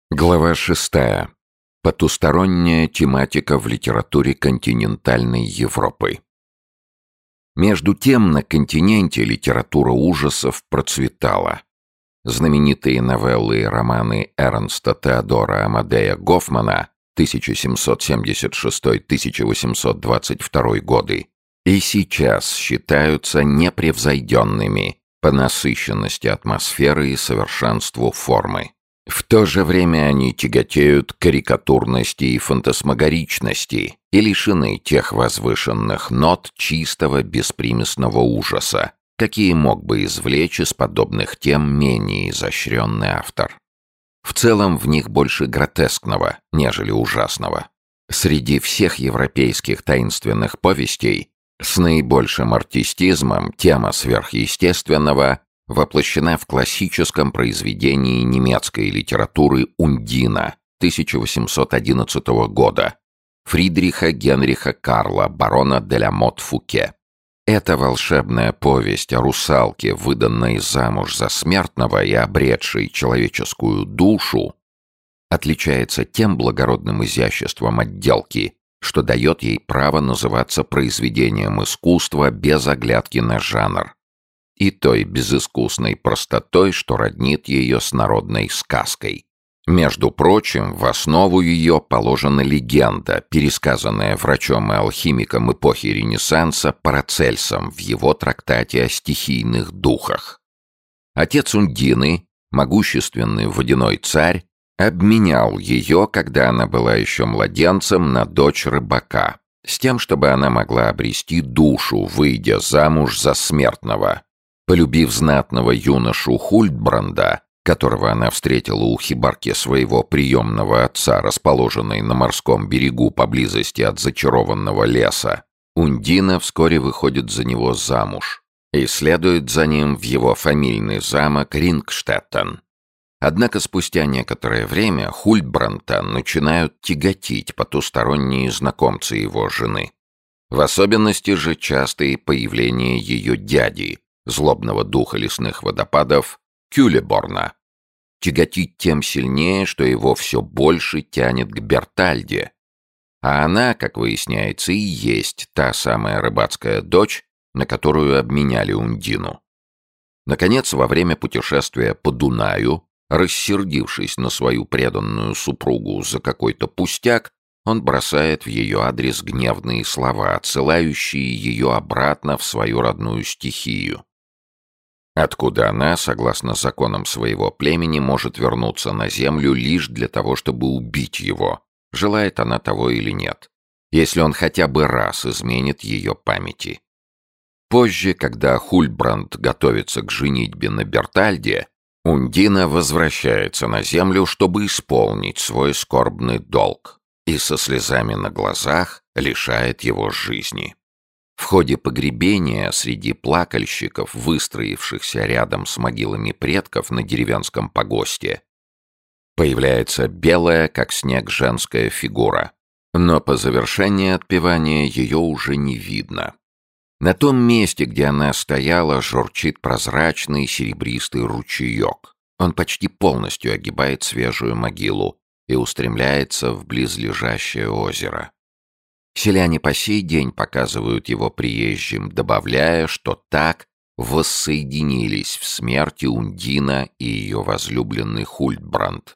Глава 6. Потусторонняя тематика в литературе континентальной Европы. Между тем, на континенте литература ужасов процветала. Знаменитые новеллы и романы Эрнста Теодора Амадея Гофмана 1776-1822 годы и сейчас считаются непревзойденными по насыщенности атмосферы и совершенству формы. В то же время они тяготеют к карикатурности и фантасмагоричности и лишены тех возвышенных нот чистого беспримесного ужаса, какие мог бы извлечь из подобных тем менее изощренный автор. В целом в них больше гротескного, нежели ужасного. Среди всех европейских таинственных повестей с наибольшим артистизмом тема сверхъестественного воплощена в классическом произведении немецкой литературы «Ундина» 1811 года Фридриха Генриха Карла, барона де ля Мот-Фуке. Эта волшебная повесть о русалке, выданной замуж за смертного и обретшей человеческую душу, отличается тем благородным изяществом отделки, что дает ей право называться произведением искусства без оглядки на жанр, и той безыскусной простотой, что роднит ее с народной сказкой. Между прочим, в основу ее положена легенда, пересказанная врачом и алхимиком эпохи Ренессанса Парацельсом в его трактате о стихийных духах. Отец Ундины, могущественный водяной царь, обменял ее, когда она была еще младенцем, на дочь рыбака, с тем, чтобы она могла обрести душу, выйдя замуж за смертного. Полюбив знатного юношу Хультбранда, которого она встретила у хибарки своего приемного отца, расположенной на морском берегу поблизости от зачарованного леса, Ундина вскоре выходит за него замуж и следует за ним в его фамильный замок Рингштеттен. Однако спустя некоторое время Хультбранда начинают тяготить потусторонние знакомцы его жены. В особенности же частые появления ее дяди, злобного духа лесных водопадов Кюлеборна. Тяготит тем сильнее, что его все больше тянет к Бертальде. А она, как выясняется, и есть та самая рыбацкая дочь, на которую обменяли Ундину. Наконец, во время путешествия по Дунаю, рассердившись на свою преданную супругу за какой-то пустяк, он бросает в ее адрес гневные слова, отсылающие ее обратно в свою родную стихию, откуда она, согласно законам своего племени, может вернуться на землю лишь для того, чтобы убить его, желает она того или нет, если он хотя бы раз изменит ее памяти. Позже, когда Хультбранд готовится к женитьбе на Бертальде, Ундина возвращается на землю, чтобы исполнить свой скорбный долг, и со слезами на глазах лишает его жизни. В ходе погребения среди плакальщиков, выстроившихся рядом с могилами предков на деревенском погосте, появляется белая, как снег, женская фигура, но по завершении отпевания ее уже не видно. На том месте, где она стояла, журчит прозрачный серебристый ручеек. Он почти полностью огибает свежую могилу и устремляется в близлежащее озеро. Селяне по сей день показывают его приезжим, добавляя, что так воссоединились в смерти Ундина и ее возлюбленный Хультбранд.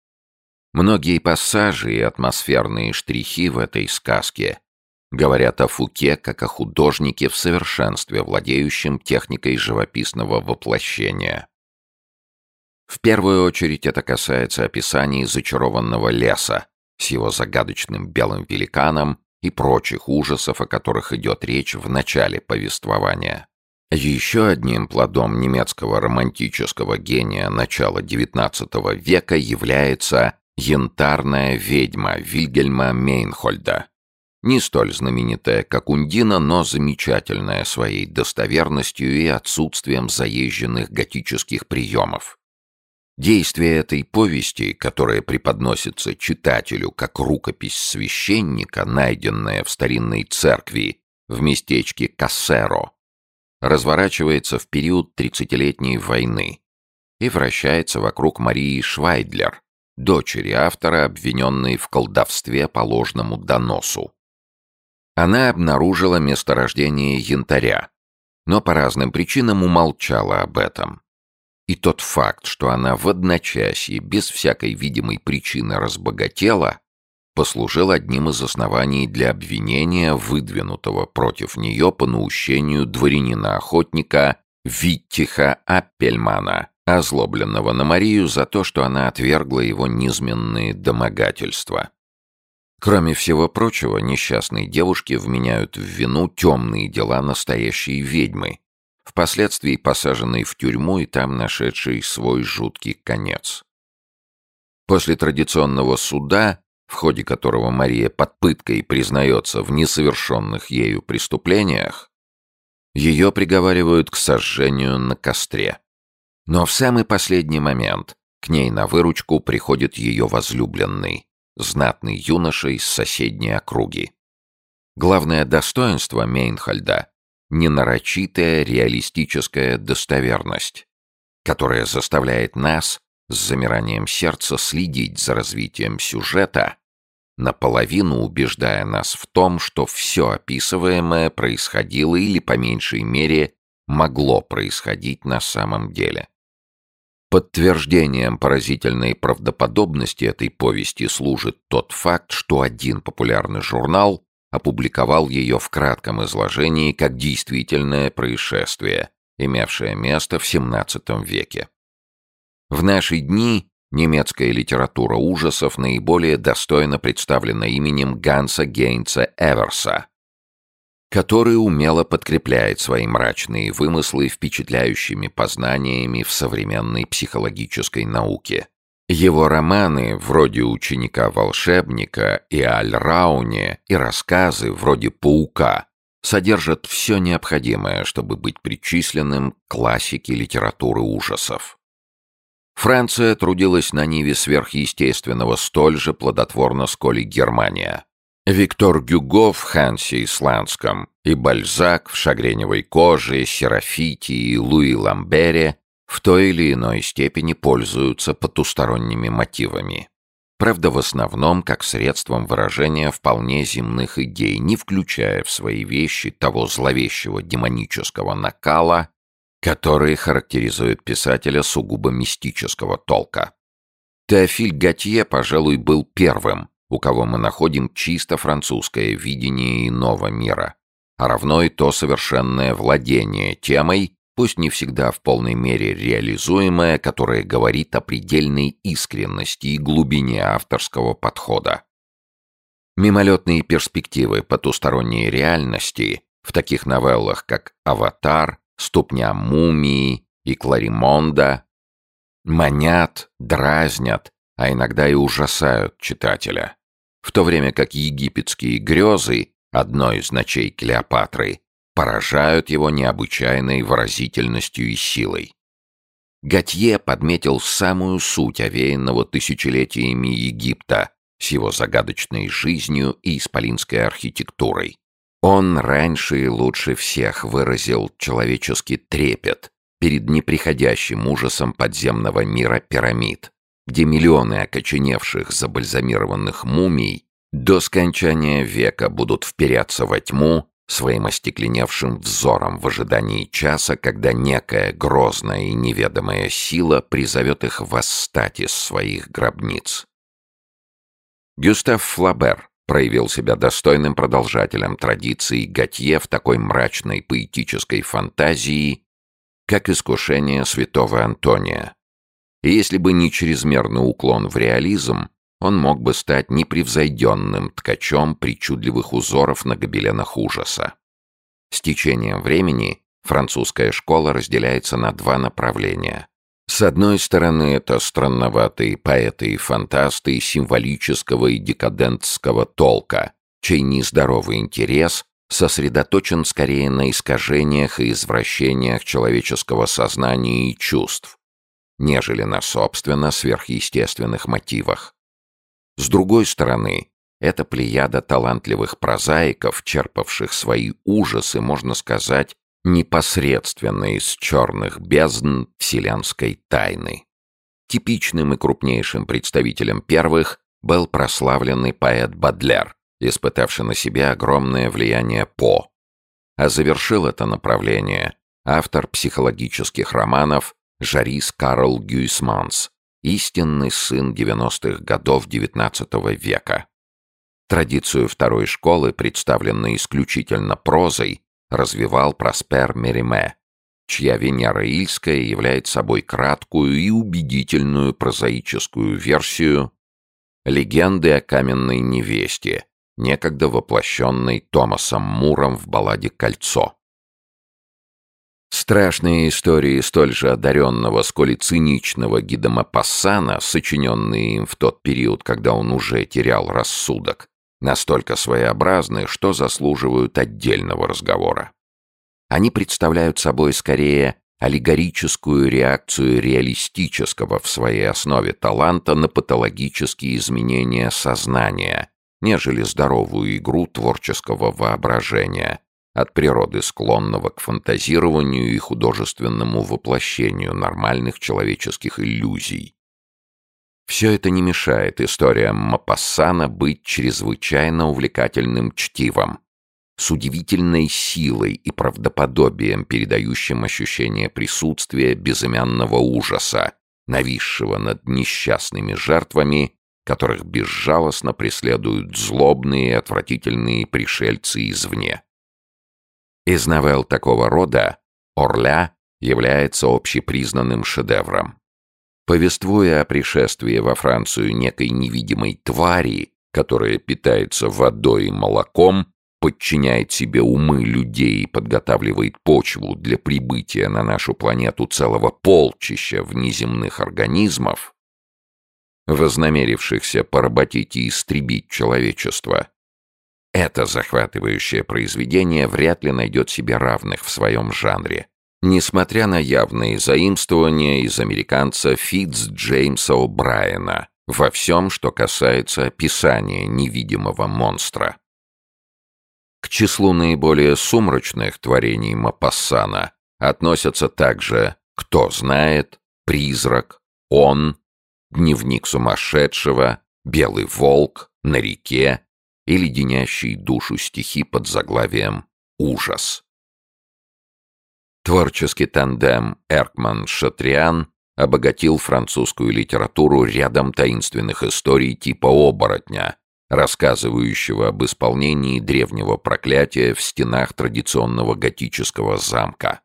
Многие пассажи и атмосферные штрихи в этой сказке говорят о Фуке как о художнике в совершенстве, владеющем техникой живописного воплощения. В первую очередь это касается описаний зачарованного леса с его загадочным белым великаном и прочих ужасов, о которых идет речь в начале повествования. Еще одним плодом немецкого романтического гения начала XIX века является «Янтарная ведьма» Вильгельма Мейнхольда. Не столь знаменитая, как Ундина, но замечательная своей достоверностью и отсутствием заезженных готических приемов. Действие этой повести, которая преподносится читателю как рукопись священника, найденная в старинной церкви в местечке Кассеро, разворачивается в период 30-летней войны и вращается вокруг Марии Швайдлер, дочери автора, обвиненной в колдовстве по ложному доносу. Она обнаружила месторождение янтаря, но по разным причинам умолчала об этом. И тот факт, что она в одночасье, без всякой видимой причины разбогатела, послужил одним из оснований для обвинения, выдвинутого против нее по наущению дворянина-охотника Виттиха Аппельмана, озлобленного на Марию за то, что она отвергла его низменные домогательства. Кроме всего прочего, несчастной девушке вменяют в вину темные дела настоящей ведьмы, впоследствии посаженной в тюрьму и там нашедшей свой жуткий конец. После традиционного суда, в ходе которого Мария под пыткой признается в несовершенных ею преступлениях, ее приговаривают к сожжению на костре. Но в самый последний момент к ней на выручку приходит ее возлюбленный, знатный юноша из соседней округи. Главное достоинство Мейнхольда — ненарочитая реалистическая достоверность, которая заставляет нас с замиранием сердца следить за развитием сюжета, наполовину убеждая нас в том, что все описываемое происходило или, по меньшей мере, могло происходить на самом деле. Подтверждением поразительной правдоподобности этой повести служит тот факт, что один популярный журнал опубликовал ее в кратком изложении как действительное происшествие, имевшее место в XVII веке. В наши дни немецкая литература ужасов наиболее достойно представлена именем Ганса Гейнца Эверса, который умело подкрепляет свои мрачные вымыслы впечатляющими познаниями в современной психологической науке. Его романы, вроде «Ученика-волшебника» и «Аль-Рауне», и рассказы, вроде «Паука», содержат все необходимое, чтобы быть причисленным к классике литературы ужасов. Франция трудилась на ниве сверхъестественного столь же плодотворно, сколь и Германия. Виктор Гюго в «Хансе Исландском» и Бальзак в «Шагреневой коже», Серафите и Луи Ламбере в той или иной степени пользуются потусторонними мотивами. Правда, в основном как средством выражения вполне земных идей, не включая в свои вещи того зловещего демонического накала, который характеризует писателя сугубо мистического толка. Теофиль Готье, пожалуй, был первым, у кого мы находим чисто французское видение иного мира, а равно и то совершенное владение темой, пусть не всегда в полной мере реализуемое, которое говорит о предельной искренности и глубине авторского подхода. Мимолетные перспективы потусторонней реальности в таких новеллах, как «Аватар», «Ступня мумии» и «Кларимонда» манят, дразнят, а иногда и ужасают читателя. В то время как египетские грезы, одно из ночей Клеопатры, поражают его необычайной выразительностью и силой. Готье подметил самую суть овеянного тысячелетиями Египта с его загадочной жизнью и исполинской архитектурой. Он раньше и лучше всех выразил человеческий трепет перед неприходящим ужасом подземного мира пирамид, где миллионы окоченевших забальзамированных мумий до скончания века будут вперяться во тьму своим остекленевшим взором в ожидании часа, когда некая грозная и неведомая сила призовет их восстать из своих гробниц. Гюстав Флабер проявил себя достойным продолжателем традиции Готье в такой мрачной поэтической фантазии, как «Искушение святого Антония». И если бы не чрезмерный уклон в реализм, он мог бы стать непревзойденным ткачом причудливых узоров на гобеленах ужаса. С течением времени французская школа разделяется на два направления. С одной стороны, это странноватые поэты и фантасты символического и декадентского толка, чей нездоровый интерес сосредоточен скорее на искажениях и извращениях человеческого сознания и чувств, нежели на, собственно, сверхъестественных мотивах. С другой стороны, это плеяда талантливых прозаиков, черпавших свои ужасы, можно сказать, непосредственно из черных бездн вселенской тайны. Типичным и крупнейшим представителем первых был прославленный поэт Бодлер, испытавший на себе огромное влияние По. А завершил это направление автор психологических романов Жарис Карл Гюйсманс, истинный сын 90-х годов XIX века. Традицию второй школы, представленной исключительно прозой, развивал Проспер Мериме, чья Венера Ильская является собой краткую и убедительную прозаическую версию легенды о каменной невесте, некогда воплощенной Томасом Муром в балладе «Кольцо». Страшные истории столь же одаренного, сколь и циничного Ги де Мопассана, сочиненные им в тот период, когда он уже терял рассудок, настолько своеобразны, что заслуживают отдельного разговора. Они представляют собой скорее аллегорическую реакцию реалистического в своей основе таланта на патологические изменения сознания, нежели здоровую игру творческого воображения, от природы склонного к фантазированию и художественному воплощению нормальных человеческих иллюзий. Все это не мешает историям Мопассана быть чрезвычайно увлекательным чтивом, с удивительной силой и правдоподобием, передающим ощущение присутствия безымянного ужаса, нависшего над несчастными жертвами, которых безжалостно преследуют злобные и отвратительные пришельцы извне. Из новелл такого рода «Орля» является общепризнанным шедевром. Повествуя о пришествии во Францию некой невидимой твари, которая питается водой и молоком, подчиняет себе умы людей и подготавливает почву для прибытия на нашу планету целого полчища внеземных организмов, вознамерившихся поработить и истребить человечество, это захватывающее произведение вряд ли найдет себе равных в своем жанре, несмотря на явные заимствования из американца Фитц Джеймса О'Брайена во всем, что касается описания невидимого монстра. К числу наиболее сумрачных творений Мопассана относятся также «Кто знает», «Призрак», «Он», «Дневник сумасшедшего», «Белый волк», «На реке» и леденящие душу стихи под заглавием «Ужас». Творческий тандем Эркман-Шатриан обогатил французскую литературу рядом таинственных историй типа «Оборотня», рассказывающего об исполнении древнего проклятия в стенах традиционного готического замка.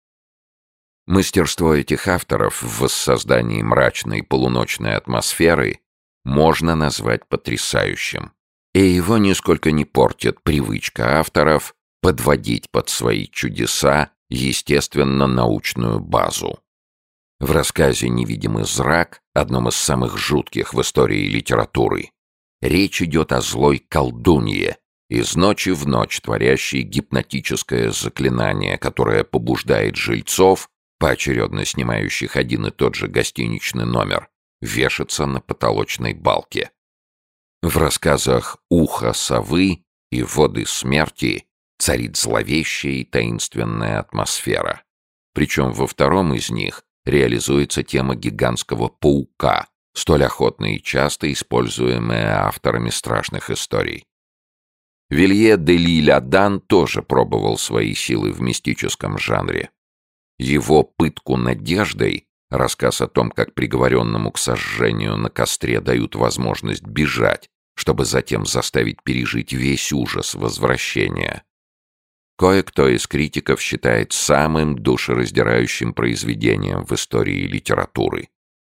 Мастерство этих авторов в воссоздании мрачной полуночной атмосферы можно назвать потрясающим. И его нисколько не портит привычка авторов подводить под свои чудеса естественно-научную базу. В рассказе «Невидимый зрак», одном из самых жутких в истории литературы, речь идет о злой колдунье, из ночи в ночь творящей гипнотическое заклинание, которое побуждает жильцов, поочередно снимающих один и тот же гостиничный номер, вешаться на потолочной балке. В рассказах «Ухо совы» и «Воды смерти» царит зловещая и таинственная атмосфера. Причем во втором из них реализуется тема гигантского паука, столь охотно и часто используемая авторами страшных историй. Вилье де L'Isle-Адам тоже пробовал свои силы в мистическом жанре. Его «Пытку надеждой», рассказ о том, как приговоренному к сожжению на костре дают возможность бежать, чтобы затем заставить пережить весь ужас возвращения, кое-кто из критиков считает самым душераздирающим произведением в истории литературы.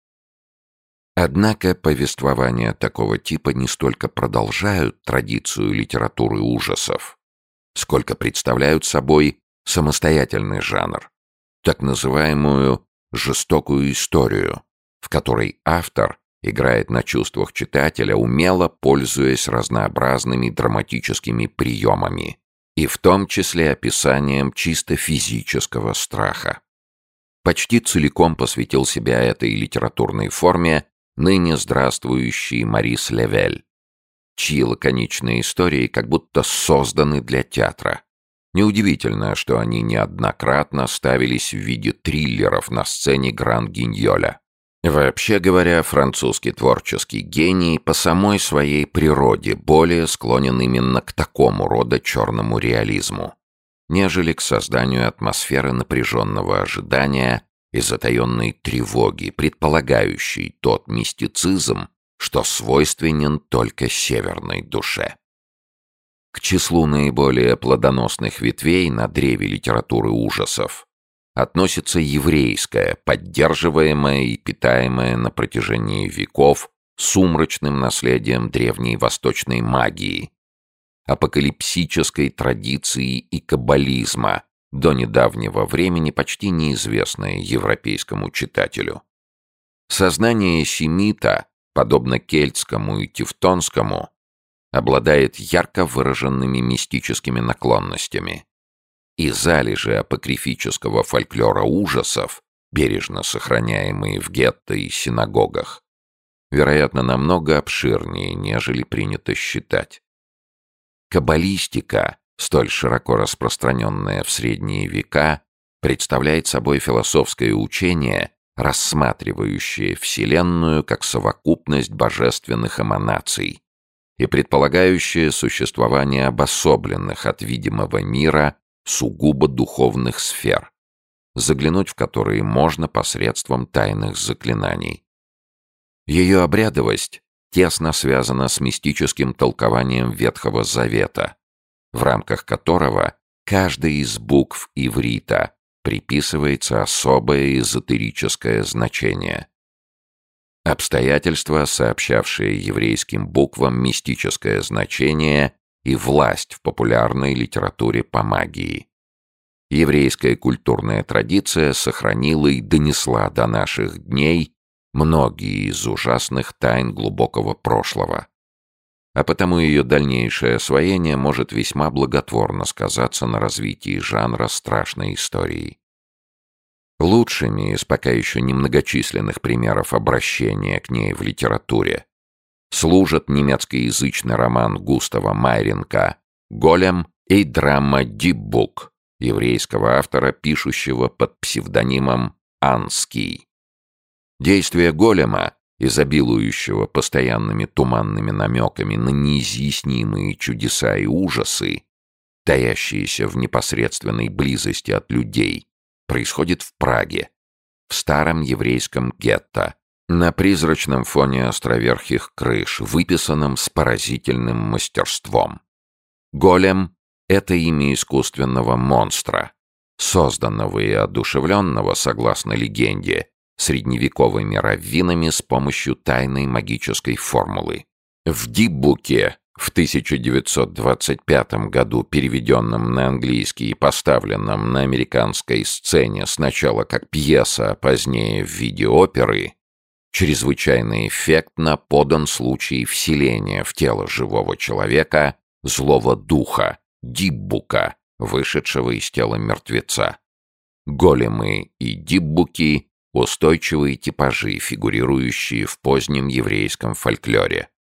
Однако повествования такого типа не столько продолжают традицию литературы ужасов, сколько представляют собой самостоятельный жанр, так называемую жестокую историю, в которой автор играет на чувствах читателя, умело пользуясь разнообразными драматическими приемами, и в том числе описанием чисто физического страха. Почти целиком посвятил себя этой литературной форме ныне здравствующий Марис Левель, чьи лаконичные истории как будто созданы для театра. Неудивительно, что они неоднократно ставились в виде триллеров на сцене Гран-Гиньоля. Вообще говоря, французский творческий гений по самой своей природе более склонен именно к такому рода черному реализму, нежели к созданию атмосферы напряженного ожидания и затаенной тревоги, предполагающей тот мистицизм, что свойственен только северной душе. К числу наиболее плодоносных ветвей на древе литературы ужасов относится еврейская, поддерживаемая и питаемая на протяжении веков сумрачным наследием древней восточной магии, апокалипсической традиции и каббализма, до недавнего времени почти неизвестное европейскому читателю. Сознание семита, подобно кельтскому и тевтонскому, обладает ярко выраженными мистическими наклонностями. И залежи апокрифического фольклора ужасов, бережно сохраняемые в гетто и синагогах, вероятно, намного обширнее, нежели принято считать. Каббалистика, столь широко распространенная в средние века, представляет собой философское учение, рассматривающее Вселенную как совокупность божественных эманаций и предполагающее существование обособленных от видимого мира сугубо духовных сфер, заглянуть в которые можно посредством тайных заклинаний. Ее обрядовость тесно связана с мистическим толкованием Ветхого Завета, в рамках которого каждой из букв иврита приписывается особое эзотерическое значение. Обстоятельства, сообщавшие еврейским буквам мистическое значение и власть в популярной литературе по магии. Еврейская культурная традиция сохранила и донесла до наших дней многие из ужасных тайн глубокого прошлого, а потому ее дальнейшее освоение может весьма благотворно сказаться на развитии жанра страшной истории. Лучшими из пока еще немногочисленных примеров обращения к ней в литературе служат немецкоязычный роман Густава Майренка «Голем» и драма «Диббук» еврейского автора, пишущего под псевдонимом Анский. Действие голема, изобилующего постоянными туманными намеками на неизъяснимые чудеса и ужасы, таящиеся в непосредственной близости от людей, происходит в Праге, в старом еврейском гетто, на призрачном фоне островерхих крыш, выписанном с поразительным мастерством. Голем — это имя искусственного монстра, созданного и одушевленного, согласно легенде, средневековыми раввинами с помощью тайной магической формулы. В Диббуке, в 1925 году переведенном на английский и поставленном на американской сцене сначала как пьеса, а позднее в виде оперы, чрезвычайно эффектно подан случай вселения в тело живого человека злого духа, Диббука, вышедшего из тела мертвеца. Големы и диббуки — устойчивые типажи, фигурирующие в позднем еврейском фольклоре.